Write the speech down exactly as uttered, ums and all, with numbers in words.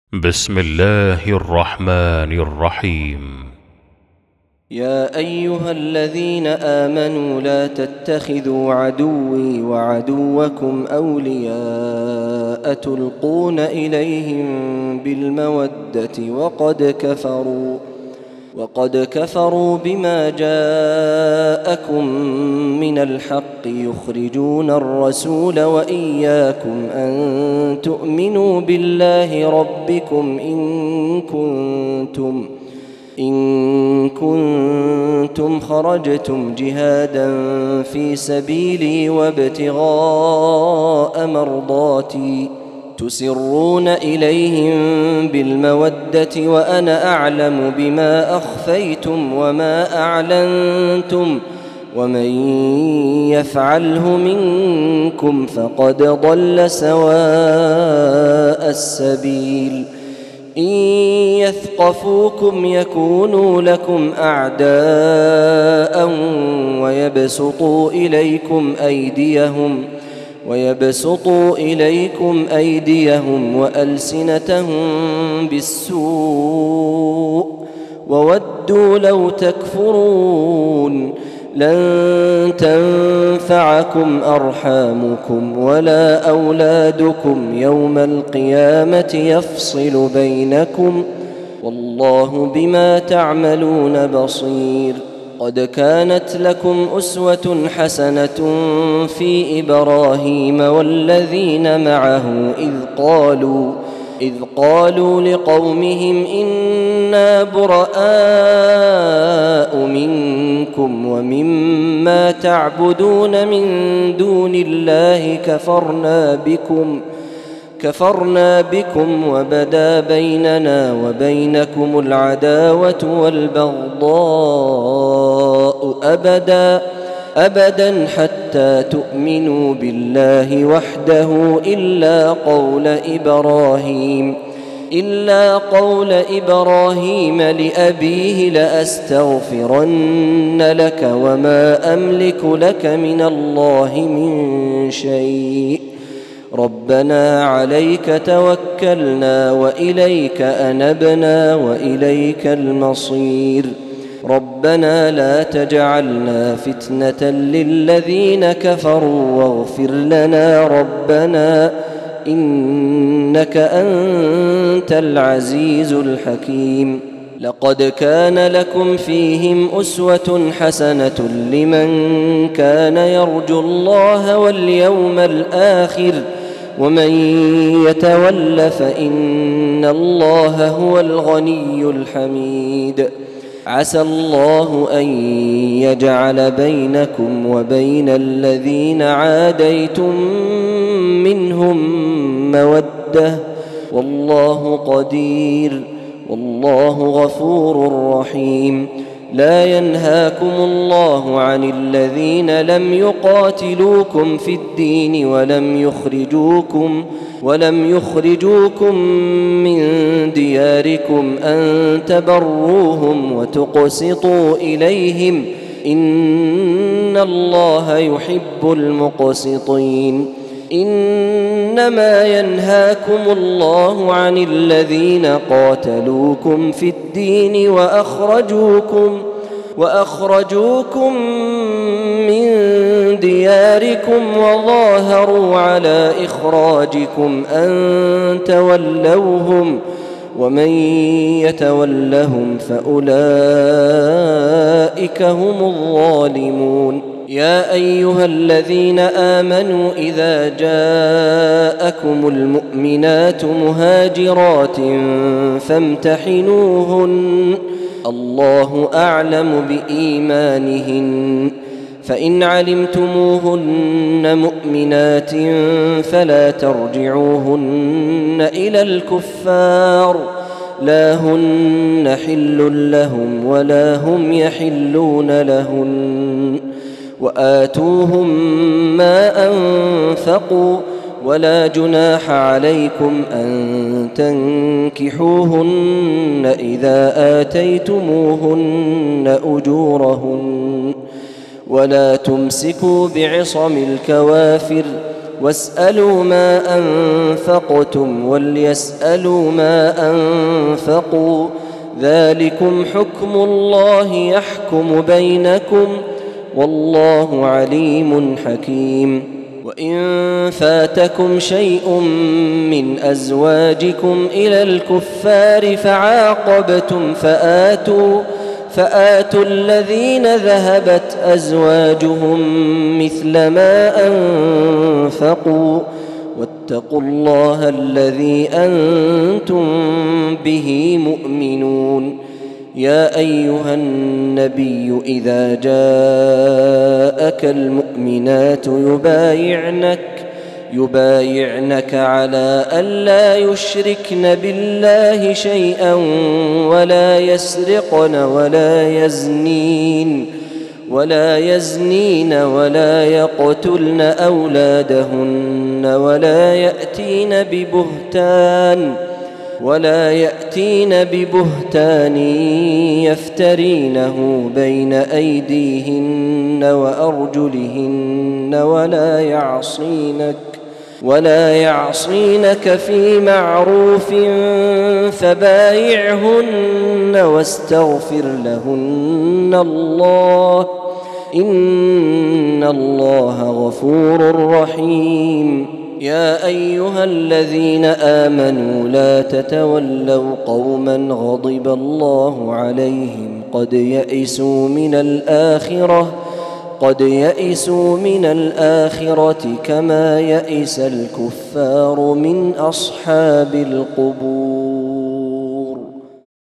بسم الله الرحمن الرحيم. يا أيها الذين آمنوا لا تتخذوا عدوي وعدوكم أولياء تلقون إليهم بالمودة وقد كفروا وقد كفروا بما جاءكم من الحق يخرجون الرسول وإياكم أن تؤمنوا بالله ربكم إن كنتم إن كنتم خرجتم جهادا في سبيلي وابتغاء مرضاتي تسرون إليهم بالمودة وأنا أعلم بما أخفيتم وما أعلنتم ومن يفعله منكم فقد ضل سواء السبيل. إن يثقفوكم يكونوا لكم أعداء ويبسطوا إليكم أيديهم ويبسطوا إليكم أيديهم وألسنتهم بالسوء وودوا لو تكفرون. لن تنفعكم أرحامكم ولا أولادكم يوم القيامة يفصل بينكم والله بما تعملون بصير. قد كانت لكم أسوة حسنة في إبراهيم والذين معه إذ قالوا إذ قالوا لقومهم إنا براء منكم ومما تعبدون من دون الله كفرنا بكم كفرنا بكم وبدا بيننا وبينكم العداوة والبغضاء أبدا أبدا حتى تؤمنوا بالله وحده إلا قول إبراهيم إلا قول إبراهيم لأبيه لأستغفرن لك وما أملك لك من الله من شيء ربنا عليك توكلنا وإليك أنبنا وإليك المصير. ربنا لا تجعلنا فتنة للذين كفروا واغفر لنا ربنا إنك أنت العزيز الحكيم. لقد كان لكم فيهم أسوة حسنة لمن كان يرجو الله واليوم الآخر ومن يتول فإن الله هو الغني الحميد. عسى الله أن يجعل بينكم وبين الذين عاديتم منهم مودة والله قدير والله غفور رحيم. لا ينهاكم الله عن الذين لم يقاتلوكم في الدين ولم يخرجوكم ولم يخرجوكم من دياركم أن تبروهم وتقسطوا إليهم إن الله يحب المقسطين. إنما ينهاكم الله عن الذين قاتلوكم في الدين وأخرجوكم وأخرجوكم من دياركم وظاهروا على إخراجكم أن تولوهم ومن يتولهم فأولئك هم الظالمون. يا أيها الذين آمنوا إذا جاءكم المؤمنات مهاجرات فامتحنوهن الله أعلم بإيمانهن فإن علمتموهن مؤمنات فلا ترجعوهن إلى الكفار لا هن حل لهم ولا هم يحلون لهن وآتوهم ما أنفقوا ولا جناح عليكم أن تنكحوهن إذا آتيتموهن أجورهن ولا تمسكوا بعصم الكوافر واسألوا ما أنفقتم وليسألوا ما أنفقوا ذلكم حكم الله يحكم بينكم والله عليم حكيم. وإن فاتكم شيء من أزواجكم إلى الكفار فعاقبتم فآتوا فآتوا الذين ذهبت أزواجهم مثل ما أنفقوا واتقوا الله الذي أنتم به مؤمنون. يا أيها النبي إذا جاءك المؤمنات يبايعنك يبايعنك على ألا يشركن بالله شيئا ولا يسرقن ولا يزنين ولا يزنين ولا يقتلن أولادهن ولا يأتين ببهتان ولا يأتين ببهتان يفترينه بين أيديهن وأرجلهن ولا يعصينك ولا يعصينك في معروف فبايعهن واستغفر لهن الله إن الله غفور رحيم. يا أيها الذين آمنوا لا تتولوا قوما غضب الله عليهم قد يئسوا من الآخرة قد يئسوا من الآخرة كما يئس الكفار من أصحاب القبور.